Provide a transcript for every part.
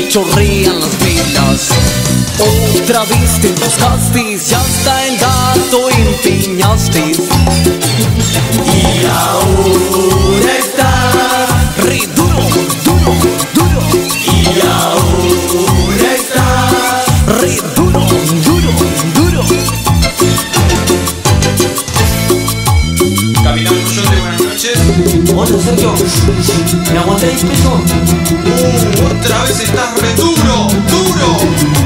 chorrean las velas. Otra vez te buscaste, ya hasta el gato empeñaste. Y ahora está re duro, duro, duro. Y ahora está re duro, duro, duro. Capitán Coyote, buenas noches. Hola Sergio, ¿me aguantáis peso? Otra vez estás re duro, duro.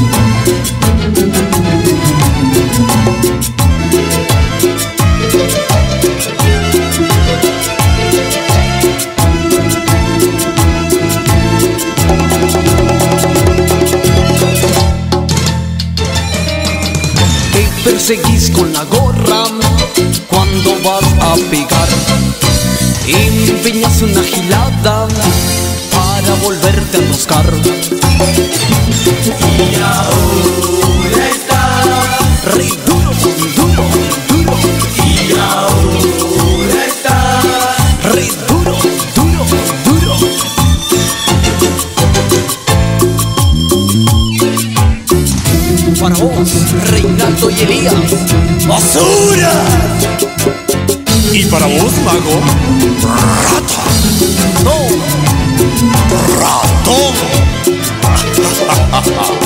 Te perseguís con la gorra cuando vas a pegar. Empeñas una gilada para volverte a enroscar. Y ahora está re duro, duro, duro. Y ahora está re duro, duro, duro. Para vos, Reinaldo y Elías, ¡basura! Y para vos, mago, rata. No. Ratón.